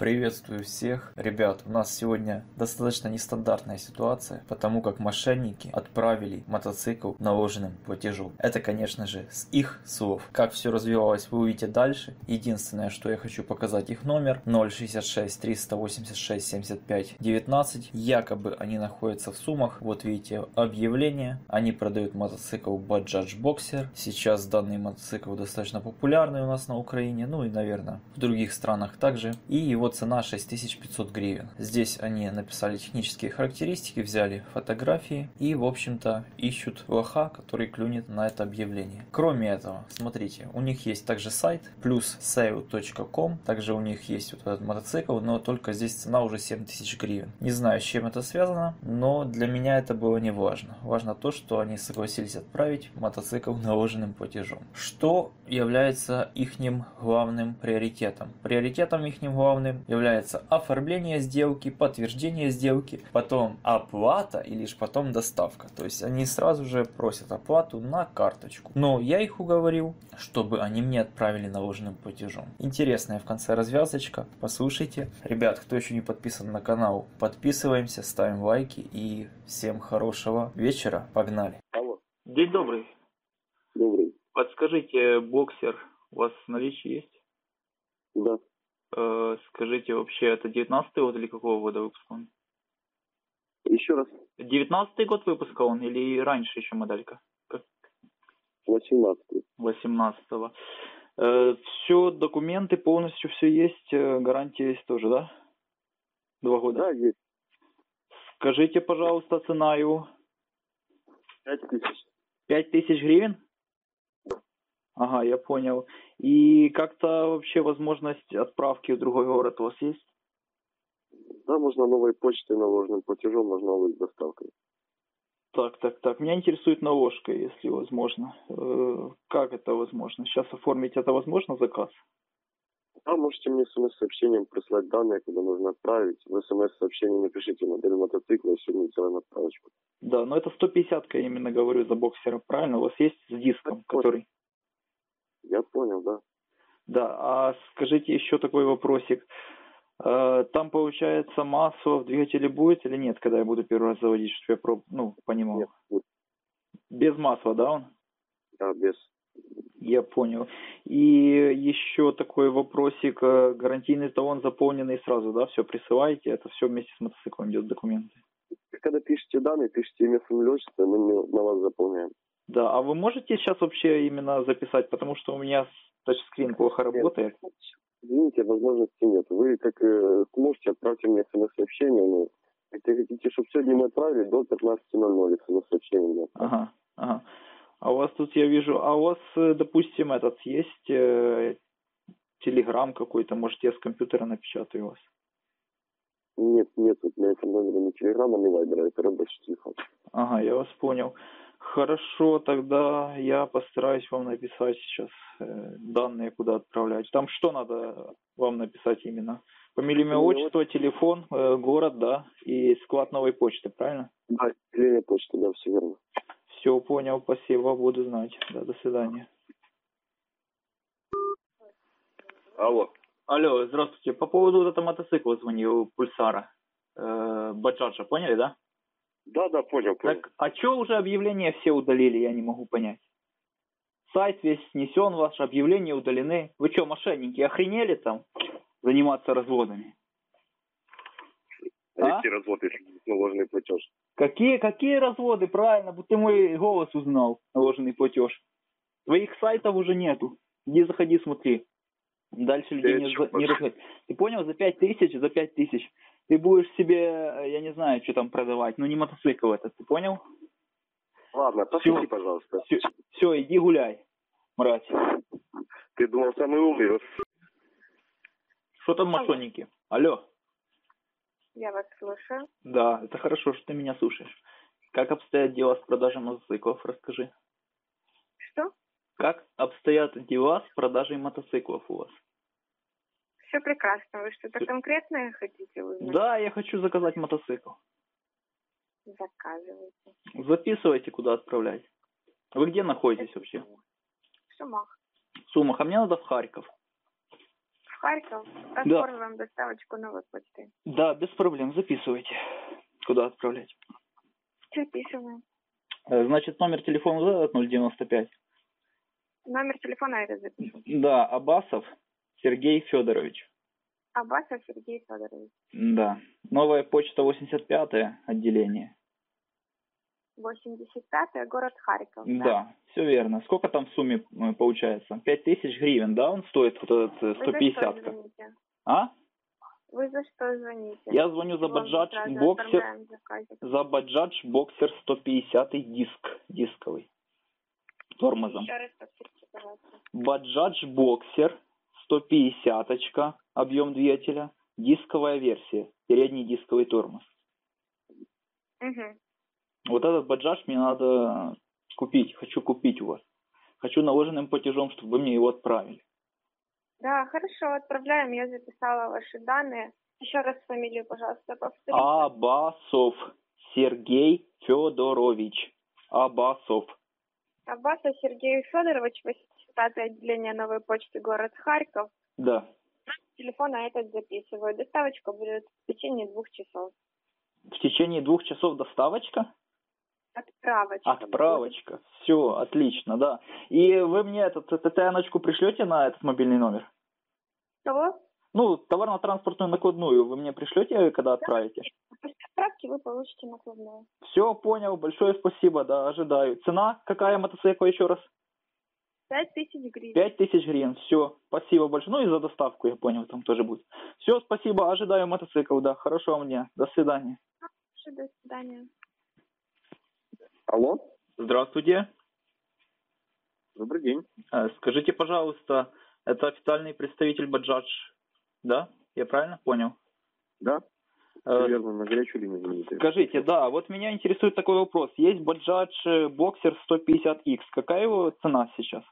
Приветствую всех. Ребят, у нас сегодня достаточно нестандартная ситуация, потому как мошенники отправили мотоцикл наложенным платежом. Это, конечно же, с их слов. Как все развивалось, вы увидите дальше. Единственное, что я хочу показать их номер 066 386 75 19. Якобы они находятся в Сумах. Вот видите объявление. Они продают мотоцикл Bajaj Boxer. Сейчас данный мотоцикл достаточно популярный у нас на Украине, ну и, наверное, в других странах также. И его цена 6500 гривен. Здесь они написали технические характеристики, взяли фотографии и, в общем-то, ищут лоха, который клюнет на это объявление. Кроме этого, смотрите, у них есть также сайт plussale.com, также у них есть вот этот мотоцикл, но только здесь цена уже 7000 гривен. Не знаю, с чем это связано, но для меня это было не важно. Важно то, что они согласились отправить мотоцикл наложенным платежом. Что является ихним главным приоритетом? Приоритетом ихним главным является оформление сделки, подтверждение сделки, потом оплата и лишь потом доставка. То есть они сразу же просят оплату на карточку. Но я их уговорил, чтобы они мне отправили наложенным платежом. Интересная в конце развязочка. Послушайте. Ребят, кто еще не подписан на канал, подписываемся, ставим лайки и всем хорошего вечера. Погнали. Алло. День добрый. Добрый. Подскажите, боксер у вас в наличии есть? Да. Скажите, вообще это 19-й год или какого года выпуска он? Еще раз. 19-й год выпуска он или раньше еще моделька? 18-й. 18-го. Все, документы полностью все есть, гарантия есть тоже, да? 2 года? Да, есть. Скажите, пожалуйста, цена его? 5000. 5000 гривен? Ага, я понял. И как-то вообще возможность отправки в другой город у вас есть? Да, можно новой почтой наложенным платежом, можно новой доставкой. Так. Меня интересует наложка, если возможно. Как это возможно? Сейчас оформить это возможно, заказ? Да, можете мне смс-сообщением прислать данные, куда нужно отправить. В смс-сообщении напишите модель мотоцикла, и все, мы сделаем отправочку. Да, но это 150-ка, я именно говорю, за боксера, правильно? У вас есть с диском, который... Я понял, да. Да, а скажите еще такой вопросик. Там, получается, масло в двигателе будет или нет, когда я буду первый раз заводить, чтобы я понимал? Нет, будет. Без масла, да, он? Да, без. Я понял. И еще такой вопросик. Гарантийный талон заполненный сразу, да, все присылаете? Это все вместе с мотоциклом идет, документы? Когда пишете данные, пишите имя, фамилию, отчество, мы на вас заполняем. Да, а вы можете сейчас вообще именно записать, потому что у меня тачскрин плохо работает? Извините, возможности нет. Вы как сможете, отправьте мне смс-сообщение. Ну, если хотите, чтобы сегодня мы отправили, до 15:00 смс-сообщение. Ага. А у вас тут, я вижу, у вас, допустим, этот есть телеграм какой-то, может, я с компьютера напечатаю у вас? Нет, вот на этом номере ни телеграма, ни вайбера, это рабочий телефон. Ага, я вас понял. Хорошо, тогда я постараюсь вам написать сейчас данные, куда отправлять. Там что надо вам написать именно? Фамилия, имя, отчество, телефон, город, да, и склад новой почты, правильно? Да, отделение почты, да, все верно. Все, понял, спасибо, буду знать. Да, до свидания. Алло. Алло, здравствуйте. По поводу вот этого мотоцикла звонил, Пульсара. Баджаджа, поняли, да? Да, понял. Так, а что уже объявления все удалили, я не могу понять. Сайт весь снесен, ваши объявления удалены. Вы что, мошенники, охренели там заниматься разводами? Какие разводы, если наложенный платеж? Какие разводы, правильно, будто ты мой голос узнал, наложенный платеж. Твоих сайтов уже нету. Иди заходи, смотри. Дальше людей не расходят. Ты понял, за 5000 ты будешь себе, я не знаю, что там продавать, но не мотоцикл этот, ты понял? Ладно, пошли, пожалуйста. Все, иди гуляй, мразь. Ты думал, самый умный? Что там мошенники? Алло. Я вас слушаю. Да, это хорошо, что ты меня слушаешь. Как обстоят дела с продажей мотоциклов, расскажи. Что? Как обстоят дела с продажей мотоциклов у вас? Все прекрасно. Вы что-то конкретное хотите узнать? Да, я хочу заказать мотоцикл. Заказывайте. Записывайте, куда отправлять. Вы где находитесь вообще? В Сумах. В Сумах. А мне надо в Харьков. В Харьков. Да. Оформим доставочку новой почты. Да, без проблем, записывайте. Куда отправлять? Записываем. Значит, номер телефона вот этот 095. Номер телефона это запишу. Да, Абасов Сергей Федорович. Абасов Сергей Федорович. Да. Новая почта 85-е отделение. 85-й, город Харьков. Да, все верно. Сколько там в сумме получается? 5000 гривен, да, он стоит вот этот Вы за что 150? звоните? А? Вы за что звоните? Я звоню за Вам Bajaj сразу Boxer, оформляем заказик. за Bajaj Boxer 150 дисковый. Тормозом. Еще раз повторите, пожалуйста. Bajaj Boxer 150, объем двигателя, дисковая версия, передний дисковый тормоз. Угу. Вот этот Bajaj мне надо купить, хочу купить у вас. Хочу наложенным платежом, чтобы вы мне его отправили. Да, хорошо, отправляем. Я записала ваши данные. Еще раз фамилию, пожалуйста, повторите. Абасов Сергей Федорович. Абасов. Абасов Сергей Федорович, 85-е отделение новой почты, город Харьков. Да. Телефона этот записываю. Доставочка будет в течение 2 часов. В течение 2 часов доставочка? Отправочка. Отправочка. Все, отлично, да. И вы мне эту ТТНочку пришлете на этот мобильный номер? Кого? Ну, товарно-транспортную накладную вы мне пришлете, когда отправите? После отправки вы получите накладную. Все, понял, большое спасибо, да, ожидаю. Цена какая мотоцикла еще раз? 5000 гривен. 5000 гривен, все, спасибо большое. Ну и за доставку, я понял, там тоже будет. Все, спасибо, ожидаю мотоцикл, да, хорошего вам дня, до свидания. До свидания. Алло, Здравствуйте. добрый день. Скажите, пожалуйста, это официальный представитель Bajaj, да? Я правильно понял? Да, Э, верно, на горячую линию звоните. Скажите, да, вот меня интересует такой вопрос. Есть Bajaj Boxer 150X, какая его цена сейчас?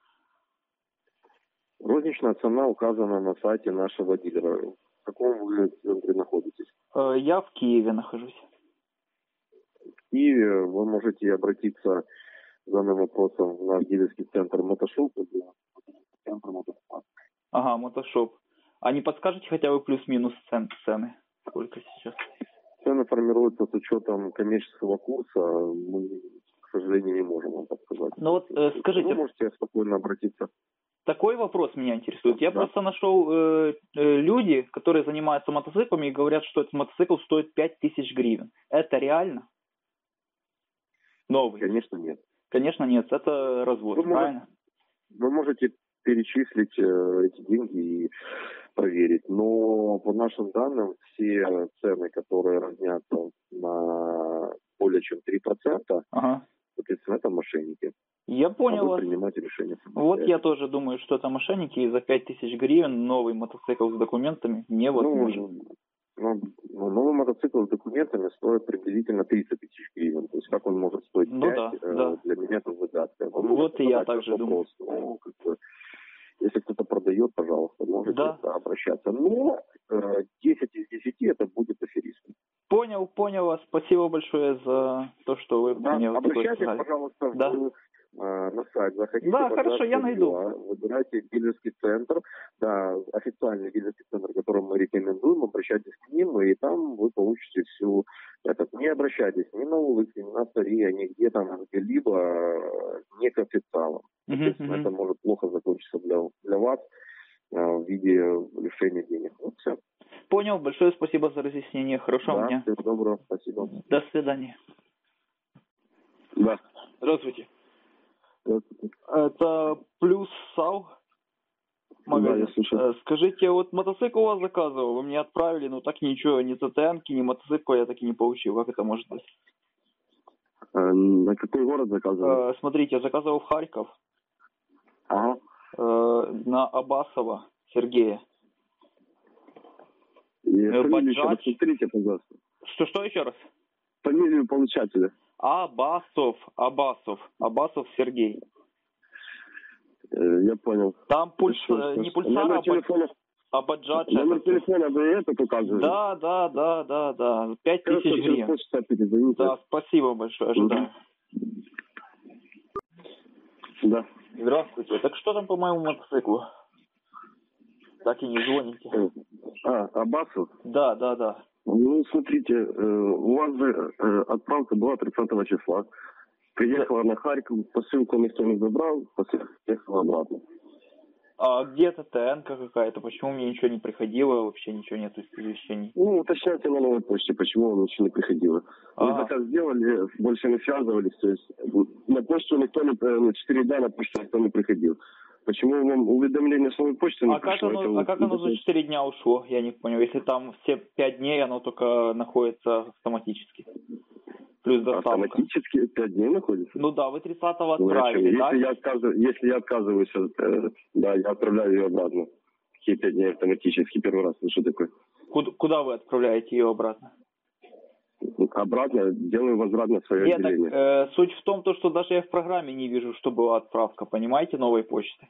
Розничная цена указана на сайте нашего дилера. В каком вы центре находитесь? Я в Киеве нахожусь. В Киеве вы можете обратиться с данным вопросом в наш дилерский центр Мотошоп. Ага, мотошоп. А не подскажете хотя бы плюс-минус цены? Сколько сейчас? Цены формируются с учетом коммерческого курса. Мы, к сожалению, не можем вам подсказать. Ну вот скажите... Вы можете спокойно обратиться. Такой вопрос меня интересует. Я Да. просто нашел люди, которые занимаются мотоциклами и говорят, что этот мотоцикл стоит 5000 гривен. Это реально? Новый? Конечно, нет. Конечно нет, это развод, Вы правильно? Вы можете перечислить эти деньги и проверить. Но по нашим данным, все цены, которые разнятся на более чем 3%, Ага. соответственно, это мошенники. Я понял А вы вас. принимаете решение. Вот я тоже думаю, что это мошенники, и за 5000 гривен новый мотоцикл с документами невозможно. Новый мотоцикл с документами стоит приблизительно 30 тысяч гривен. То есть как он может стоить 5, да. для меня это загадка. Вот и я также думаю. Ну, если кто-то продает, пожалуйста, можете обращаться. Но 10 из 10 это будет аферистом. Понял вас. Спасибо большое за то, что вы мне вот такой обращайтесь, сказали. пожалуйста, на сайт заходите. Да, хорошо, я найду. Выбирайте дилерский центр, да, официальный дилерский центр, который мы рекомендуем, обращайтесь к ним, и там вы получите всю не обращайтесь ни на улице, ни на старе, нигде там где-либо не к официалам. Соответственно, это может плохо закончиться для вас в виде лишения денег. Вот все. Понял, большое спасибо за разъяснение. Хорошего дня. Всего доброго, спасибо. До свидания. Да. Здравствуйте. Здравствуйте. Это Плюс САУ магазин. Да, я слушаю. Скажите, вот мотоцикл у вас заказывал, вы мне отправили, но так ничего, ни ТТНки, ни мотоцикла я так и не получил. Как это может быть? На какой город заказывали? Смотрите, я заказывал в Харьков. Ага. На Абасова Сергея. Фамилию еще раз повторите, пожалуйста. Что еще раз? Фамилию получателя. Абасов Сергей. Я понял. Там не пульсар, а Bajaj. Номер телефона вы этот указываете? Да. 5000 гривен. Да, спасибо большое, ожидаю. Да. Здравствуйте. Так что там по моему мотоциклу? Так и не звоните. Абасов? Да. Ну, смотрите, у вас же отправка была 30 числа. Приехала на Харьков, посылку никто не забрал, посылка приехала обратно. А где ТТН-ка какая-то? Почему мне ничего не приходило? Вообще ничего нет из извещений. Ну, уточняйте на новой почте, почему вам ничего не приходило. Вы заказ сделали, больше не связывались, то есть на почту никто не, 4 дня на почту никто не приходил. Почему вам уведомление с новой почты не пришло? Как оно за 4 дня ушло? Я не понял. Если там все 5 дней, оно только находится автоматически. Плюс доставка. Автоматически 5 дней находится? Ну да, вы 30-го отправили, да? Если я отказываюсь, да, я отправляю ее обратно. Какие 5 дней автоматически? Первый раз слышу такое. Куда вы отправляете ее обратно? Обратно делаю возврат на свое отделение. Так, суть в том, что даже я в программе не вижу, что была отправка, понимаете, новой почты.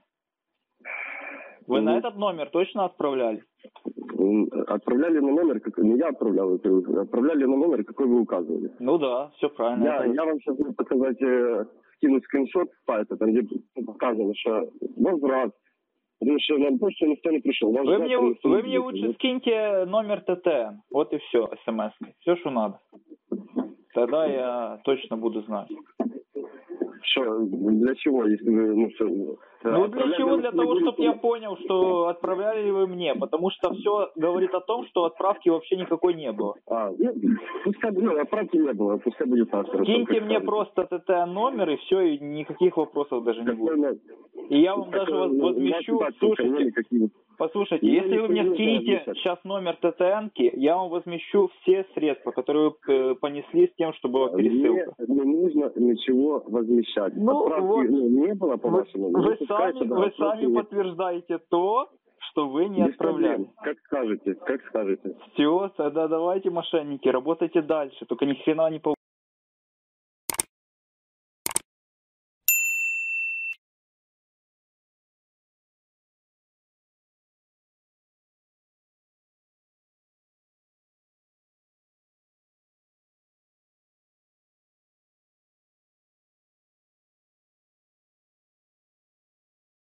Вы на этот номер точно отправляли? Отправляли на номер, не я отправлял, отправляли на номер, какой вы указывали. Ну да, все правильно. Я вам сейчас буду показать, скинуть скриншот сайта, там где показано, что возврат. Потому что на почту никто не пришел. Вы мне лучше скиньте номер ТТН. Вот и все, смс. Все, что надо. Тогда я точно буду знать. Что, для чего, если вы... для чего? Для того, чтобы я понял, что отправляли ли вы мне. Потому что все говорит о том, что отправки вообще никакой не было. Пускай, отправки не было, пускай будет так. Киньте мне просто ТТН номер, и все, и никаких вопросов даже не будет. И я вам даже возмещу... Послушайте, если вы мне скинете сейчас номер ТТН-ки, я вам возмещу все средства, которые вы понесли с тем, что была пересылка. Не нужно ничего возмещать. Не было, по-вашему. Вы сами подтверждаете то, что вы не отправляли. Как скажете. Все, тогда давайте, мошенники, работайте дальше. Только ни хрена не получится.